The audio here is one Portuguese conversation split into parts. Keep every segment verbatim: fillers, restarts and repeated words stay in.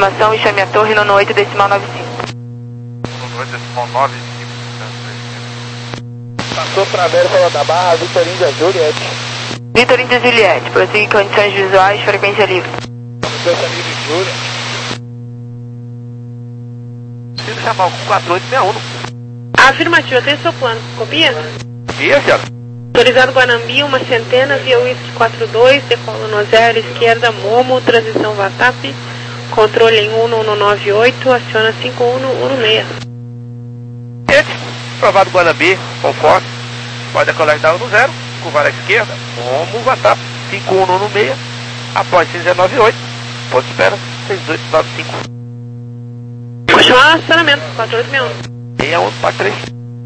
aproximação e chame a torre no oito decimal nove cinco. No oito decimal nove cinco. Passou para América da Barra, Vitor Índia Juliette. Vitor Índia Juliette, prossiga condições visuais, frequência livre. Frequência livre, Juliette. Preciso chamar o quatro oito seis um. Afirmativo, tem seu plano. Copia? Copia, senhora. Autorizado Guanambi, uma centena, via Whisky quatro dois, decola no zero, esquerda, Momo, transição VATAP, controle em um um nove oito, aciona cinco um um seis. Esse, provado Guanambi, conforme, pode decolar da um no zero, curvar à esquerda, Momo, VATAP, cinco um um seis, após cinco zero nove oito, ponto de espera, seis dois nove cinco. Vou chamar o acionamento, quatro oito seis um. seis um quatro três.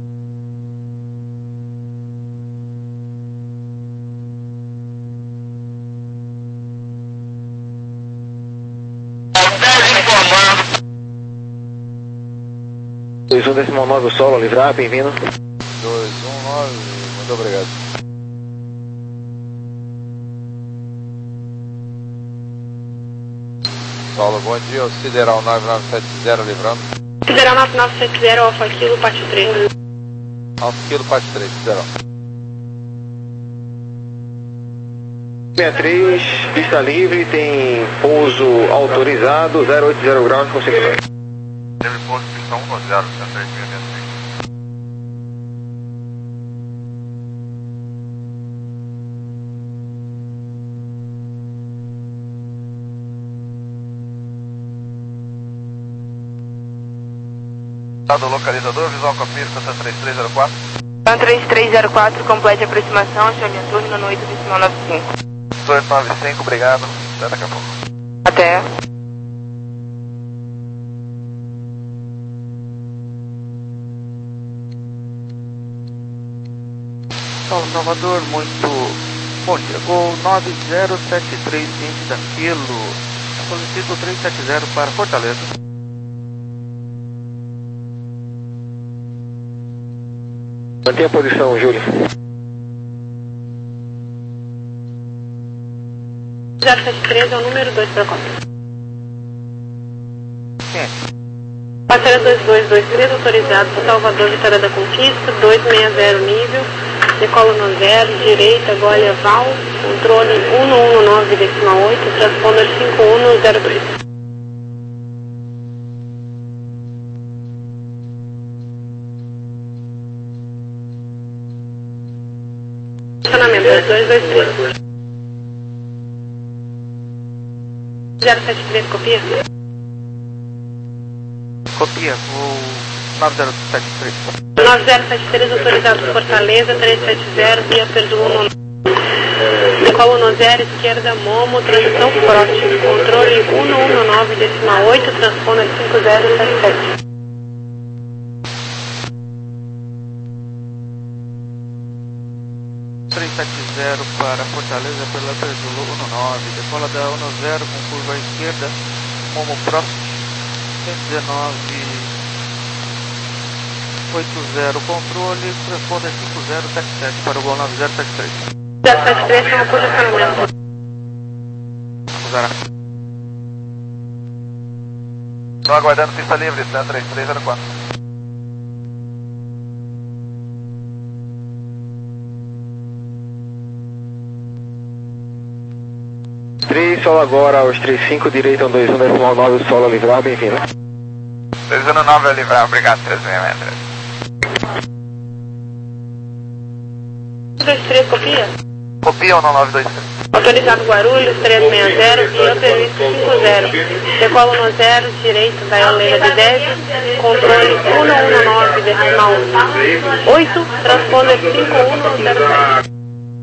dois um decimal nove o solo, livrar, bem-vindo. dois um nove, muito obrigado. Solo, bom dia, o Sideral nove nove sete zero livrando. Sideral nove nove sete zero, Alfa Kilo, parte três. Alfa Kilo, parte três, Sideral. sessenta e três, pista livre, tem pouso autorizado, zero oito zero graus, conseguiu. Teve pouso de pista um no zero, sessenta e três mil e cinco. Do localizador, visual Copir, estação três três zero quatro. Estação três três zero quatro, complete a aproximação, chame a torre no oito decimal nove cinco. oito nove cinco, obrigado. Até daqui a pouco. Até. Solo Salvador, muito bom dia. Gol nove zero sete três vinte da Kilo. Solicito três sete zero para Fortaleza. Mantenha a posição, Júlio. zero sete três é o número dois para conta. Quem? Parceira dois dois dois três, autorizado para Salvador, Vitória da Conquista, dois seis zero nível, decola no zero, direita, Golia Val, controle um um nove decimal oito, transponder cinco um zero dois. Estacionamento dois dois três. zero sete três, copia? Copia, o nove zero sete três. nove zero sete três, autorizado Fortaleza, três sete zero, via Perduno. Decola no zero, esquerda, Momo, transição forte, controle um um nove decimal oito, transponder cinco zero sete sete. três sete zero para Fortaleza pela Perdulo um nove, decola da um zero com curva à esquerda, Momo próximo, cento e dezenove, oitenta, controle, transponder cinco zero sete sete para o gol nove zero sete três. zero sete três, chama posicionamento. Usará. Estou aguardando pista livre, tá? três três zero quatro. três, solo agora, aos três cinco, direita, um dois um decimal nove, solo livrar, bem-vindo. dois um nove a livrar, obrigado, três seis seis três. dois três, copia? Copia um nove dois três. Autorizado Guarulhos, três seis zero, via Permisso cinco zero. Decola no zero, direita, da Leila de dez, controle um um nove decimal oito, transponder cinco um zero sete.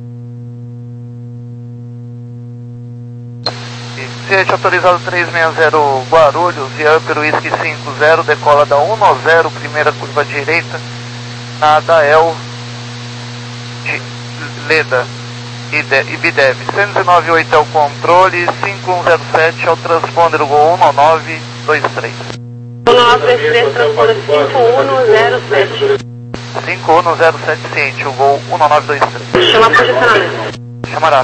Sete autorizado três seis zero Guarulhos, via Upper Whisky cinco zero, decola da um zero, primeira curva direita, na Dael de Leda e Bidev. cento e nove oito é o controle, cinco um zero sete é o transponder, gol um nove dois três. um nove dois três, transponder cinco um zero sete. cinco um zero sete, ciente, o gol um nove dois três. Chama posicionamento. Chamará.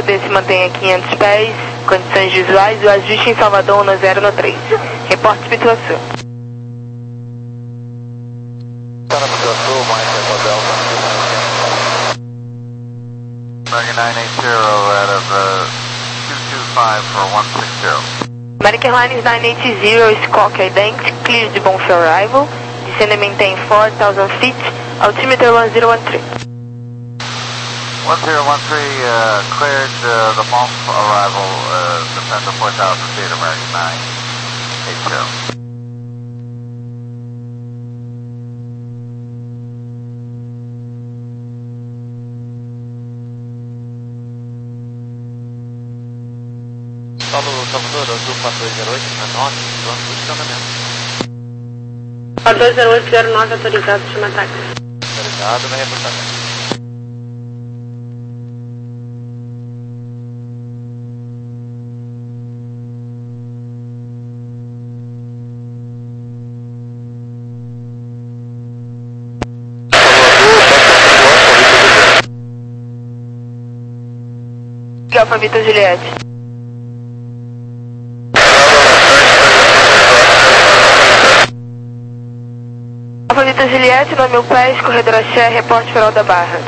saber se mantém a quinhentos pés, condições visuais, o ajuste em Salvador no zero no três. Reporte situação. Para Sul, Mike Echo Delta. nine eight zero out of uh, two two five for one six zero. American Airlines nine eight zero, Squawk Ident, clear de bom for arrival, descending maintain four thousand feet, altimeter one zero one three. one zero one three, uh, cleared uh, the month arrival, uh, descend to four thousand feet, American nine eight zero. Paulo Salvador, Azul quatro dois zero oito, nove, pronto, posicionamento. quatro dois zero oito zero nove, autorizado, chama táxi. Autorizado, vai reportamento. Alfa Vitor Juliette. Alfa Vitor Juliette, nove mil pés, corredor Axé, reporte Farol da Barra.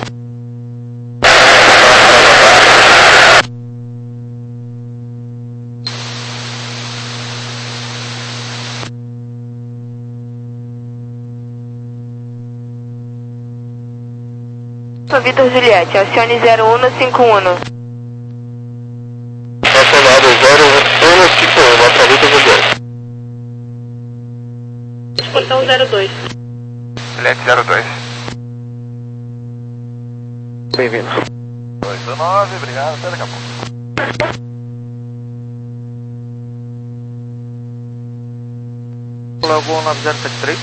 Alfa Vitor Juliette, acione zero um cinco um. Acionado zero um cinco um, Alfa Vitor Juliette. Disposição zero dois. Juliette zero dois. Bem-vindo. dois nove, obrigado, até daqui a pouco. Lagoa nove zero sete três.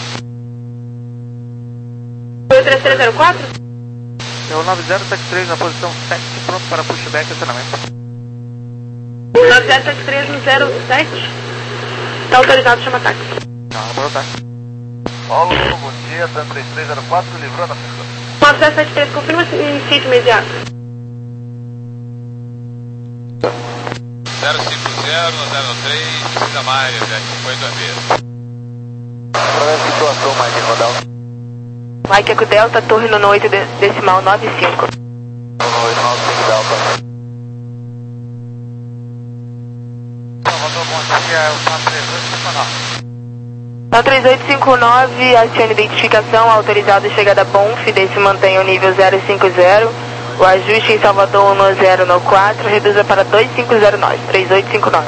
Foi o três três zero quatro? É o nove zero sete três na posição sete, pronto para pushback e acionamento. nove zero sete três no zero sete. Está autorizado, chama táxi. Não, não tá. Paulo, bom dia, Tan três três zero quatro, livrando a pista. nove zero sete três, confirma em sítio imediato. zero cinco zero no zero três, precisa mais, já foi duas vezes. Para a situação, Mike Echo Delta. Mike Eco Delta, torre no oito de, decimal nove cinco. oito nove cinco Delta. Salvador, bom dia, é o quatro três oito cinco nove. três oito cinco nove, acione identificação, autorizado chegada Bonf, desse mantém o nível zero cinco zero, o ajuste em Salvador no zero no quatro, reduza para dois cinco zero nove, três oito cinco nove.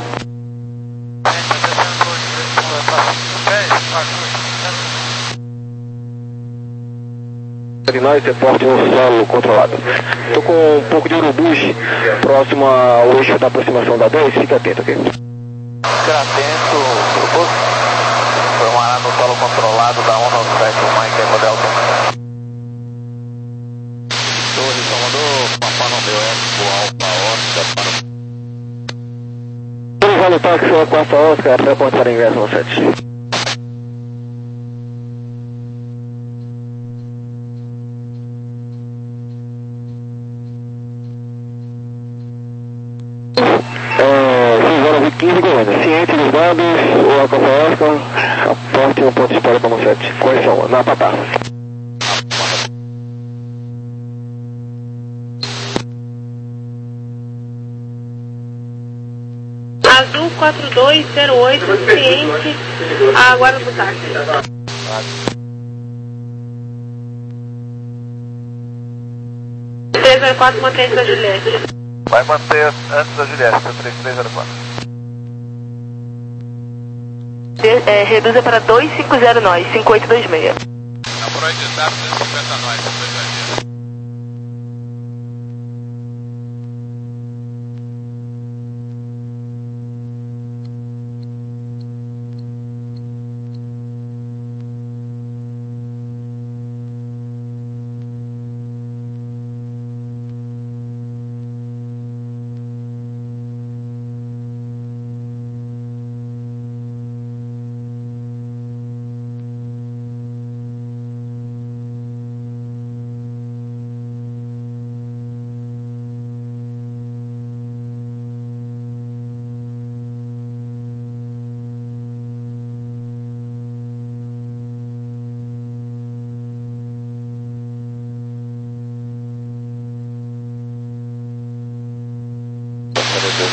Nós, reporte um solo controlado. Estou com um pouco de urubus próximo ao eixo da aproximação da dois, fica atento, ok? Fica atento, urubus. Formará no solo controlado da um nove sete, o Mike Echo Delta. Torre Salvador, Papai Noel, Alfa Oscar para... Vamos no táxi, quarta Oscar, reporte para ingresso no sete. quinze Goiânia. Ciente dos dados, o Alfa Oscar, aporte no ponto de história como sete. Correção, na Patá. Azul quatro dois zero oito, ciente, aguarda do táxi. três zero quatro, mantém da Juliette. Vai manter antes da Juliette, três três zero quatro. De, é, reduza para dois cinco zero nove, cinco oito dois seis. Na proeditar duzentos e cinquenta nós, depois vai ver.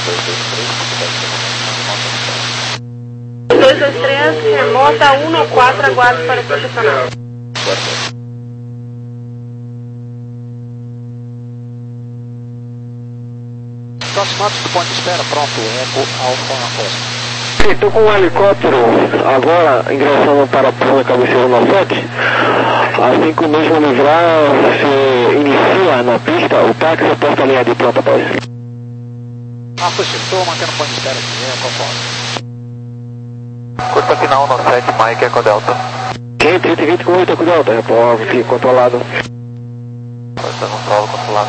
dois dois três, remota um no quatro, aguardo para o posicionamento. Aproximados do ponto de espera, pronto, Eco Alfa na costa. Estou com um helicóptero agora ingressando para a ponta cabeceira no sete. Assim que o mesmo livrar, se inicia na pista, o táxi aposta a linha de pronto após. Ah, positivo, estou mantendo o ponto de espera aqui, é conforme. Curta final no sete, Mike, Eco Delta. Quem? trinta e vinte com oito, Eco Delta, repórter controlado. Curta no solo, controlado.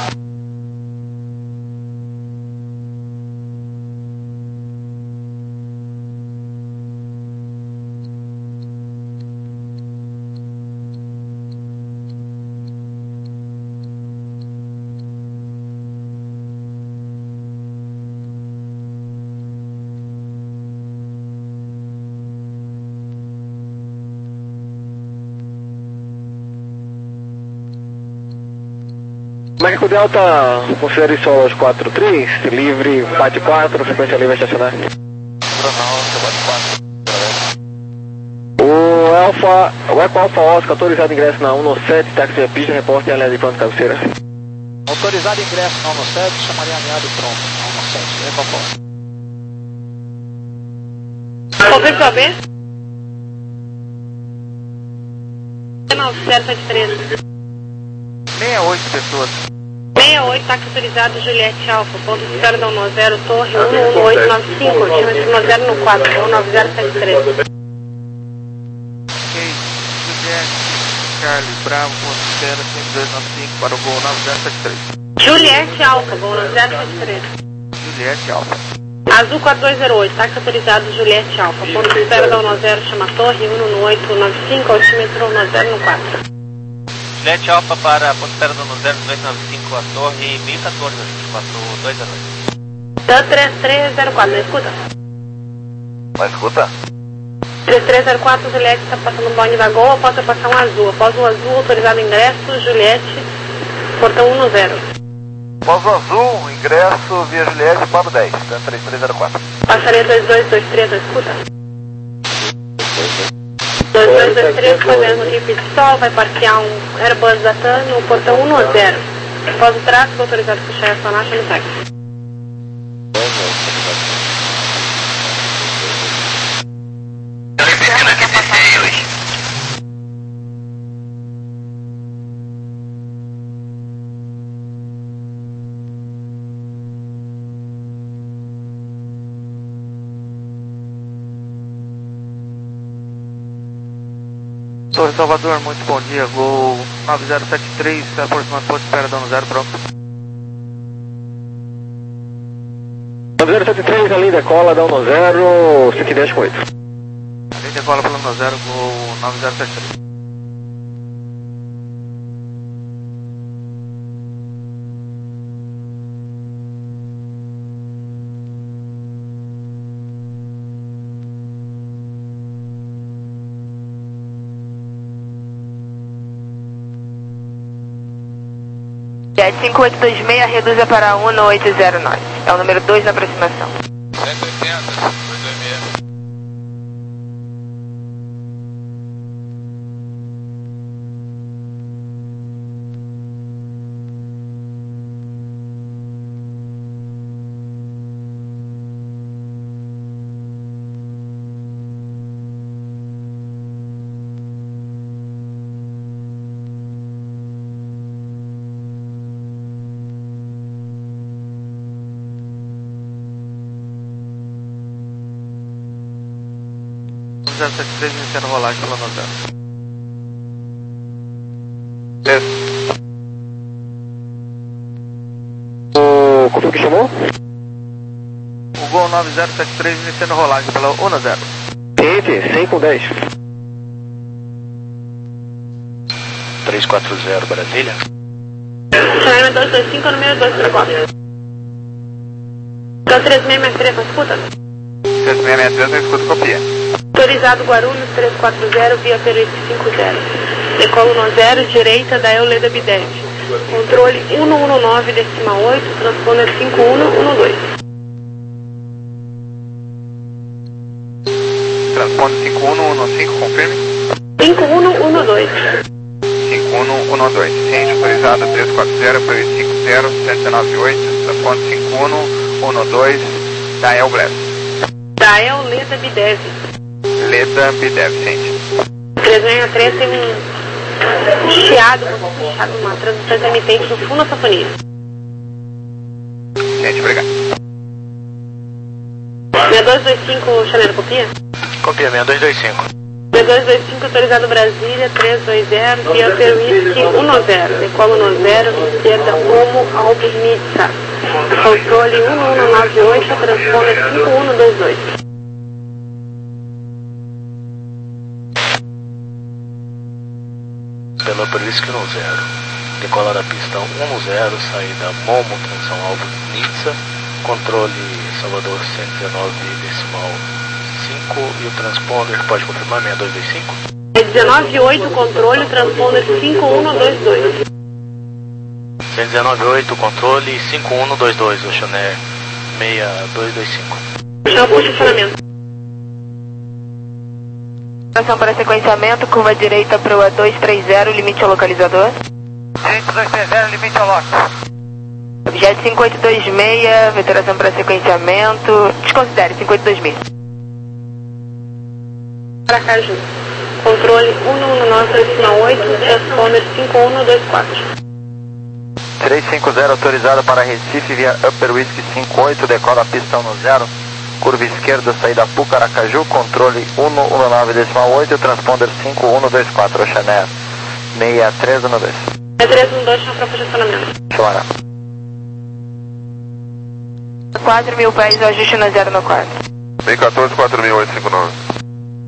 Eco Delta, considere só os quatro três, livre, bate quatro, frequência livre a estacionar. O Alfa, o Eco Alfa Oscar, autorizado ingresso na um no sete, táxi de pista, repórter em linha de pronto cabeceira. Autorizado ingresso na um no sete, chamaria a linha de pronto, na um no sete, Eco Alfa. Confirme sua vez. nove zero sete três. sessenta e oito pessoas. sessenta e oito, táxi autorizado, Juliette Alfa, ponto de espera da um nove zero, torre um um oito nove cinco, altímetro um nove zero no quatro, um nove zero sete três. Ok, Juliette, Charlie, Bravo, ponto de espera, cinco dois nove cinco para o voo nove zero sete três. Juliette Alfa, voo nove zero sete três. Juliette Alfa. Azul quatro dois zero oito, táxi autorizado, Juliette Alfa, ponto de espera da um nove zero, chama torre um um oito nove cinco, altímetro um nove zero no quatro. Juliette Alfa para ponto de espera do um zero dois nove cinco, a torre mil e quatorze, quatro dois zero oito. Dan três três zero quatro, escuta? Mas escuta? três três zero quatro, Juliette está passando um bonde da Gol, após passar um azul. Após o azul, autorizado ingresso, Juliette, portão um zero. Após o azul, ingresso via Juliette para o dez, Dan três três zero quatro. Passaria dois dois dois três, escuta? dois dois dois três, fazendo aqui pistol, vai parquear um Airbus da TAM no portão um zero. Após o tráfego, autorizado a puxar a sonacha no táxi. Torre Salvador, muito bom dia, voo nove zero sete três, aproximando ponto de espera da um zero, pronto. nove zero sete três, ali decola da um zero, cento e dez com oito. Ali decola pelo um zero, voo nove zero sete três. cinco oito dois seis, reduza para um oito zero nove. É o número dois na aproximação. cento e oitenta, dois dois seis. zero sete três, iniciando rolagem pelo um zero. O como que chamou? O Gol nove zero sete três, iniciando rolagem pelo um zero. Ciente, cem com dez. três quatro zero, Brasília. Chama dois dois cinco, número dois zero quatro. Dan três seis seis três, escuta? três seis seis três, eu escuto copia. Autorizado Guarulhos três quatro zero, via Peruíbe cinco zero. Decolo no zero, direita da Euleda Bidev. Controle um um nove, decima oito, transponder cinco um um dois. confirme. cinco um um dois. cinco um um dois. Ciente, autorizado três quatro zero, P I cinco zero, cento e nove oito, transponder cinco um um dois, Dael Bless. Dael Leda Bidev. Leda Bidev, ciente. três seis três tem um chiado, um chiado, uma transmissão intermitente no fundo da sinfonia. Ciente, obrigado. seis dois dois cinco, Chanel, copia? Copia, seis dois dois cinco. seis dois dois cinco, autorizado Brasília, três dois zero, Piotr Whisky um zero, decolo no zero, esquerda, Homo, Alpes, Nitsa. Controle um um nove oito, transponder cinco um dois dois. Piotr Whisky um zero, decola da pista um zero, saída Momo, transição Alpes, Nitsa. Controle Salvador cento e dezenove decimal cinco e o transponder pode confirmar seis dois dois cinco? É dezenove oito controle, transponder cinco um dois dois. cento e dezenove oito controle cinco um dois dois, o Chanel seis dois dois cinco. Chama posicionamento. Ação para sequenciamento, curva direita para o dois três zero, limite ao localizador. Direito dois três zero, limite ao lock. Objeto cinco oito dois seis, veteração para sequenciamento. Desconsidere, cinco oito dois seis. Aracaju. Controle um um nove dois oito, transponder cinco um dois quatro. três cinco zero, autorizado para Recife via Upper Whisky cinco oito, decola a pista um zero, curva esquerda, saída Puca, Aracaju, controle um um nove decimal oito, transponder cinco um dois quatro, Chanel seis três um dois. seis três um dois, chama para posicionamento. Chama. quatro mil pés, ajuste no zero no quatro. B quatorze, quatro mil oitocentos e cinquenta e nove.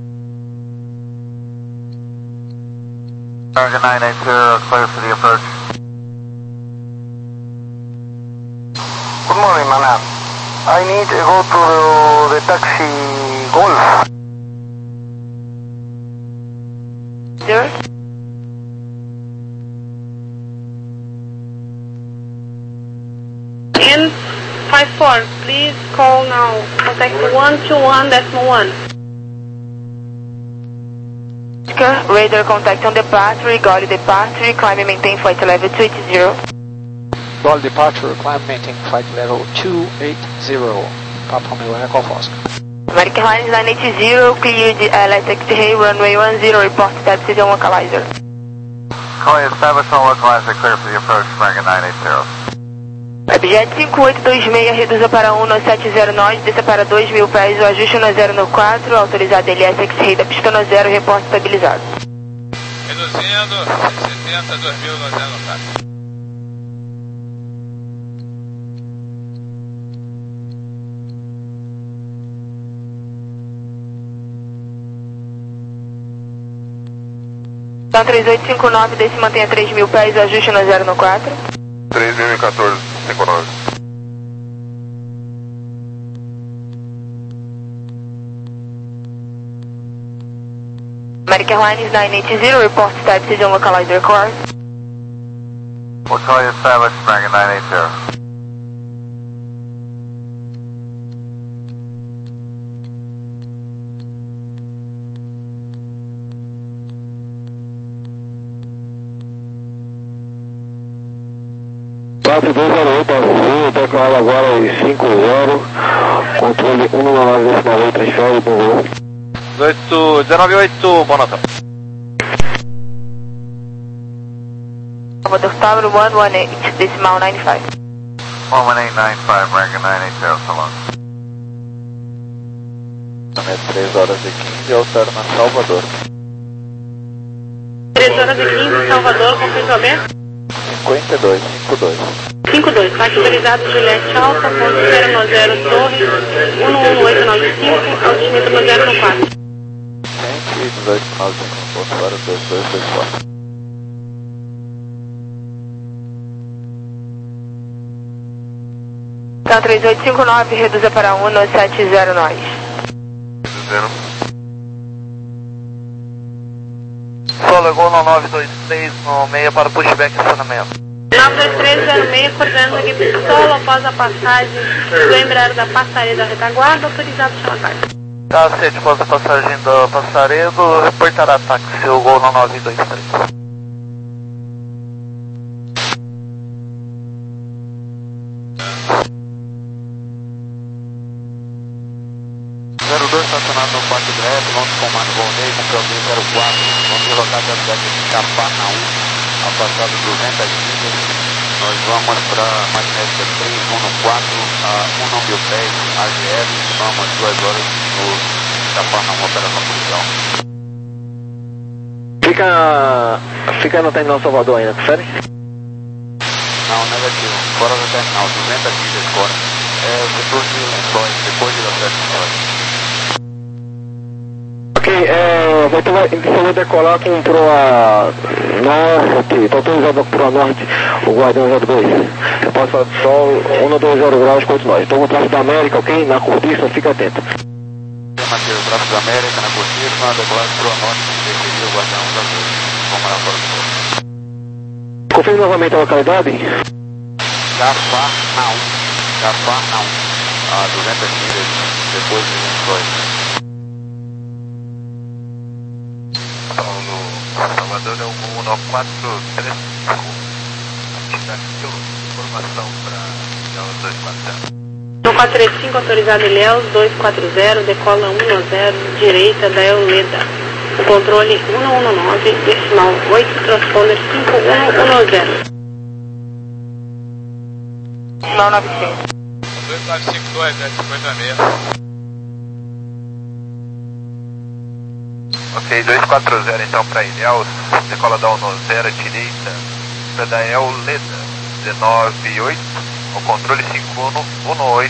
Target nine eight zero, clear for the approach. Good morning, Manam. I need to go to the taxi Golf. Zero. N five four, please call now. Contact one two one decimal one. Radar contact on departure, Gaudy departure, climb and maintain flight level two eight zero. Gaudy departure, climb maintain flight level two eight zero. Papa Miller Echo Fosk. American Airlines nine eight zero, cleared L S X-ray, runway one zero, report status on localizer. Call established on localizer, clear for the approach, American nine eight zero. Objeto cinco oito dois seis, reduza para um no sete zero nove, desça para dois mil pés, o ajuste no zero no quatro, autorizado L S X-ray da pista no zero, reporte estabilizado. Reduzindo, cento e setenta, dois mil no zero no quatro. Então três oito cinco nove, desce e mantenha três mil pés, o ajuste no zero no quatro. três mil e quatorze, cinco nove. American Airlines nine eight zero, report status on localizer course. We'll call you established, American nine eight zero. quatro dois zero oito, azul, decola agora às cinco zero, controle um nove decimal oito, transfere, bom voo. dezoito, dezenove oito, boa nota. Salvador Tower one one eight, decimal nine five. one one eight nine five, American nine eight zero, so long. três horas e quinze, alterna Salvador. três horas e quinze, Salvador, confirmamento? cinquenta e dois, cinquenta e dois. cinco dois, faixa autorizado Juliette Alfa, ponto zero no zero, torre, um um oito nove cinco, altímetro no zero no quatro. cento e dezoito, nove cinco, ponto zero dois dois dois quatro. Então três oito cinco nove, reduza para um no sete zero nove. Zero. Solo Gol no nove dois três, no meia para pushback e estacionamento. nove dois três zero seis, coordenando aqui solo após a passagem do embreagem da passaria da retaguarda, autorizado chama ataque. Tá, sede após a passagem do Passaredo, reportará táxi o Gol no nove dois três. zero dois estacionado no quatro Grep, nosso comando Volney, com problema zero quatro, vamos deslocar da cidade de Cafarnaum, afastado duzentas milhas, nós vamos para Magnética três um no quatro, a um mil pés, A G L, vamos duas horas no Cafarnaum, operação policial. Fica, fica no terminal Salvador ainda, confere? Não, negativo, fora do terminal, duzentas milhas fora, é o setor de Lençóis, depois de Lençóis de Lençóis. Ok, é, vai, vai, só vai decolar com proa norte, está autorizado com proa norte, o Guardião zero dois. Eu posso falar do sol, um dois zero graus contra nós. Então o tráfego da América, ok? Na cortiça, fica atento. Mateus, tráfego da América, na cortiça, decolar proa norte, desceria o Guardião zero dois. Vamos lá fora do sol. Confirme novamente a localidade. Cafarnaum, Cafarnaum, a duzentas milhas, depois de Lençóis. Salvador é o um nove quatro três cinco. Informação para Ilhéus dois quatro zero. um quatro três cinco, autorizado Ilhéus dois quatro zero, decola um zero, direita da Euleda. O controle um um nove, decimal oito, transponder cinco um um zero. Não, nove cinco. dois nove cinco dois, cinquenta seis. Ok, dois quatro zero então para Ilhéus, decola da um zero à direita, para da Euleda, dezenove oito, o controle cinco um um oito.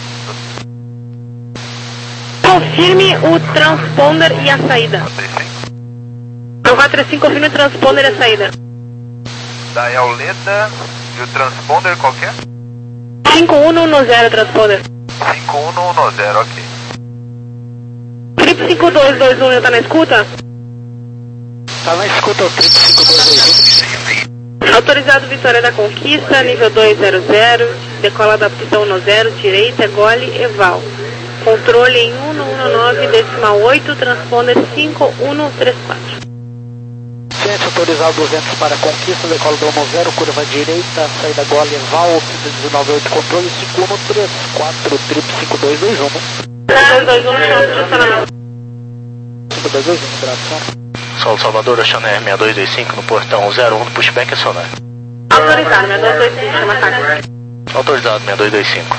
Confirme o transponder e a saída. um quatro três cinco, confirme o transponder e a saída. Da Euleda e o transponder qualquer? cinco um um zero, transponder. cinco um um zero, ok. Trip cinco dois dois um, tá na escuta? Tá na escuta o Trip cinco dois dois um. Autorizado Vitória da Conquista, nível dois zero zero, decola da pistão no zero, direita, gole, eval. Controle em um um nove, decimal oito, transponder cinco um três quatro. Ciência autorizado duzentos para Conquista, decola do um zero, curva direita, saída gole, eval, dezenove oito, controle cinco um três quatro, Trip cinco dois dois um. dois dois um, chão de estacionamento. cinco dois dois um, tração. Sol Salvador, Oceaner seis dois dois cinco no portão zero um, pushback acionar. Autorizado, seis dois dois cinco, chama táxi. Autorizado seis dois dois cinco.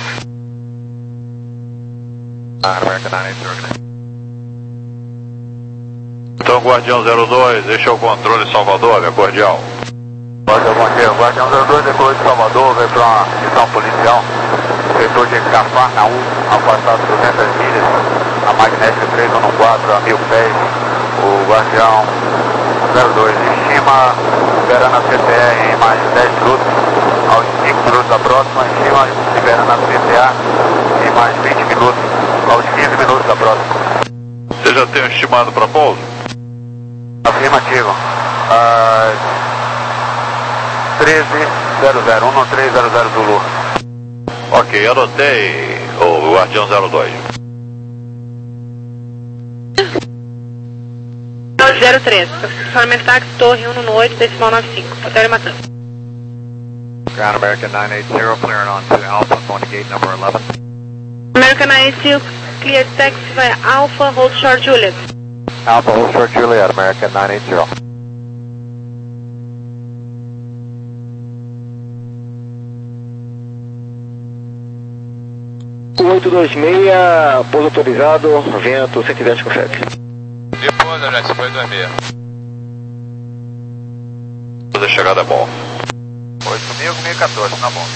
Então, Guardião zero dois, deixa o controle Salvador, minha cordial. Guardião, bom dia. Guardião zero dois, decolou de Salvador, veio para uma missão policial. Setor de Cafarnaum, afastado duzentas milhas, a Magnética três um quatro, a mil pés. O Guardião zero dois estima, liberando a C T R em mais dez minutos, aos cinco minutos da próxima, estima, liberando a C T A em mais vinte minutos, aos quinze minutos da próxima. Você já tem um estimado para pouso? Afirmativo. Às treze zero zero, um três zero zero Zulu. Ok, anotei o Guardião zero dois. zero três, estacionamento táxi, torre um um oito, decimal nove cinco, Hotel Matando. Ground American nine eight zero, clearing on to Alpha, going to gate number eleven. American nine eight zero, clear taxi via Alpha, hold short Juliet. Alpha, hold short Juliet, American nine eight zero. oito dois seis, pouso autorizado, vento cento e dez com sete. Depois, André, cinquenta e seis. Fazer chegada bom. oito mil, mil e quatorze, na bom.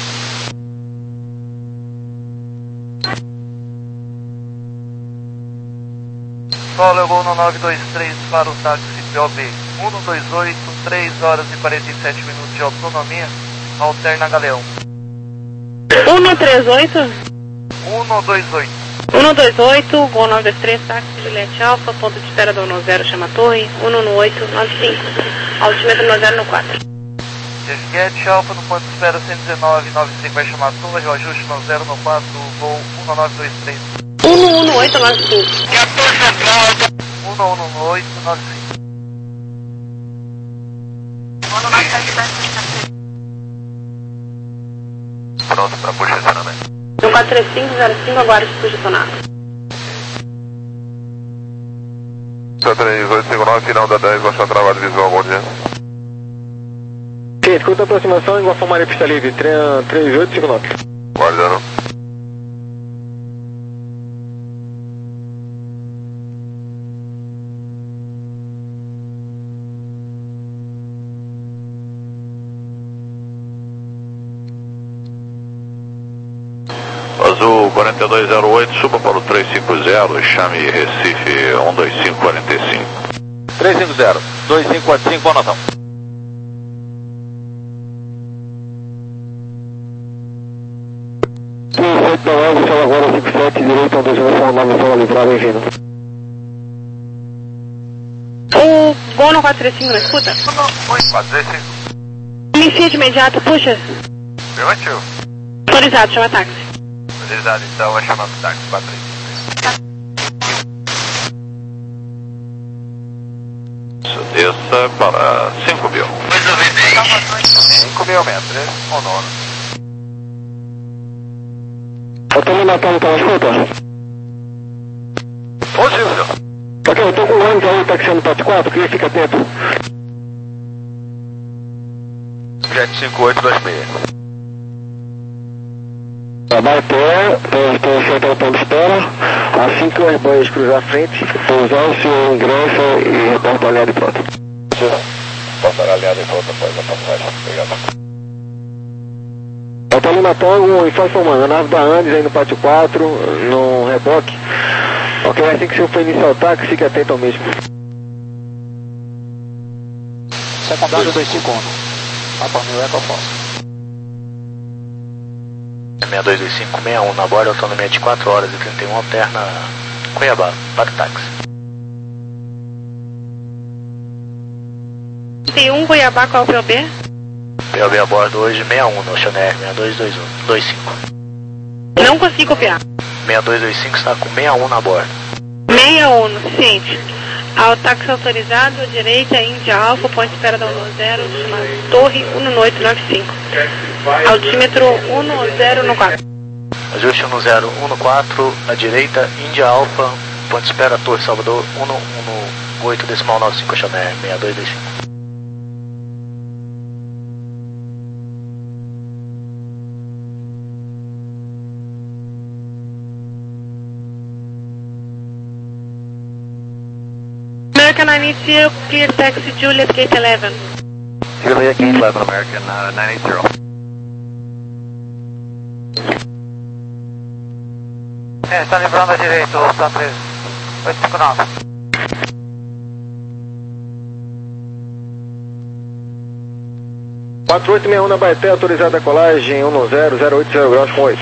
Solo eu vou no nove dois três para o táxi P O B um dois oito, três horas e quarenta e sete minutos de autonomia, alterna Galeão. um três oito? um dois oito. um dois oito, Gol nove dois três, táxi Juliette Alfa, ponto de espera do um zero, chama torre, um um oito nove cinco, altímetro no zero no quatro. Juliette Alfa no ponto de espera cento e dezenove, nove cinco vai chamar torre, o ajuste no zero no quatro, voo um nove dois três. um um um oito nove cinco. um um um oito nove cinco. Pronto para posicionamento. um quatro três cinco zero cinco, agora posicionado. três oito cinco nove, final da dez, baixar travado visual, bom dia. Sim, escuta a aproximação, igual a Maria Pista Livre, três oito cinco nove. Guardando. Azul quarenta e dois zero oito, suba para o três cinco zero, chame Recife um dois cinco quatro cinco. três cinco zero, dois cinco quatro cinco, boa noção. três oito nove, sala agora cinco sete, direito, um dois zero nove, sala livrada, bem-vindo. O Gol no quatro três cinco, não escuta? quatro três cinco. Inicia de imediato, puxa. Afirmativo. Autorizado, chama táxi. Autorizado, então vai chamar o táxi quatro três cinco. Desça para cinco mil. cinco mil metros, ou nono. Eu tô me matando, tá na escuta? Positivo, senhor. Ok, eu tô com o ônibus aí, taxiando quatro quatro, queria ficar atento. Jet cinco oito dois seis. Trabalho pé, estou sentado no ponto de espera. Assim que o Airbus cruzar a frente, pousar o seu ingresso e reporta aliado e pronto. Passar aliado e pronto após a passagem. Obrigado. Eu tô ali na Tango, informando, a nave da Andes aí no pátio quatro, no reboque. Ok, assim que o senhor for iniciar o táxi, fique atento ao mesmo. Secundário dois cinco um. Papa Mil Eco Fox. seis dois dois cinco seis um na borda, autonomia de quatro horas e trinta e um, alterna Cuiabá, para o táxi. Tem um Cuiabá, qual é o P O B? P O B a bordo hoje sessenta e um, no Ocean Air seis dois dois um dois cinco. Não consigo copiar. seis dois dois cinco está com sessenta e um na borda. sessenta e um, suficiente. Ao táxi autorizado, à direita, Índia Alfa, ponto de espera da um zero, Torre um oito nove cinco. Altímetro um zero um quatro. Ajuste um zero um quatro, à direita, Índia Alfa, ponto de espera, Torre Salvador um um oito decimal nove cinco, Chanel seis dois dois cinco. American nine eight zero, clear taxi Juliet Gate eleven. Juliet Gate eleven, American uh, nine eight zero. É, está livrando à direita, o São três oito cinco nove. quatro oito seis um na Baeté, autorizada a colagem um zero zero oito zero graus com oito.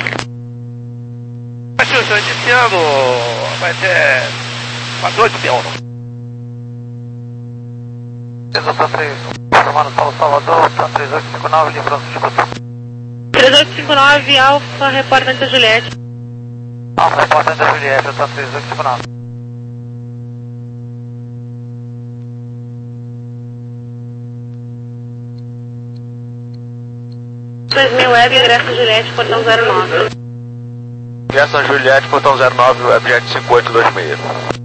Xuxa, iniciando, Baeté quatro oito seis um. São três, formando Paulo Salvador, São três oito cinco nove, livrando de escuta. três oito cinco nove, Alfa, reportante da Juliette. Alfa, reportante da Juliette, São três oito cinco nove. dois mil Web, ingresso Juliette, portão zero nove. Ingresso Juliette, portão zero nove, Webjet cinco oito dois seis.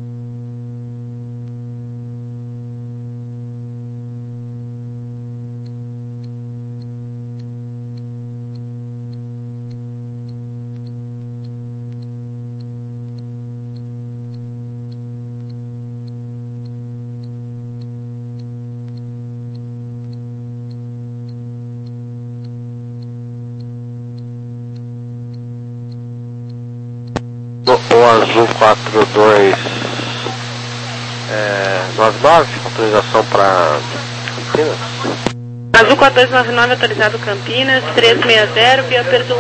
O Azul quatro dois nove nove, autorização para Campinas. Azul quatro dois nove nove, autorizado Campinas, três seis zero, via Perdu